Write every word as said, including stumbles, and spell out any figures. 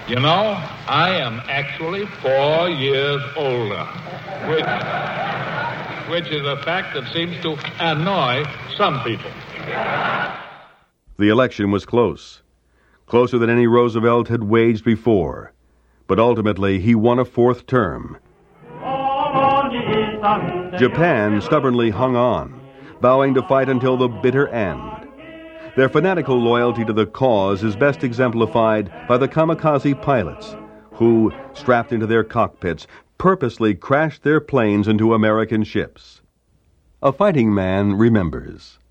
You know, I am actually four years older, which, which is a fact that seems to annoy some people. The election was close, closer than any Roosevelt had waged before, but ultimately he won a fourth term. Japan stubbornly hung on, vowing to fight until the bitter end. Their fanatical loyalty to the cause is best exemplified by the kamikaze pilots, who, strapped into their cockpits, purposely crashed their planes into American ships. A fighting man remembers.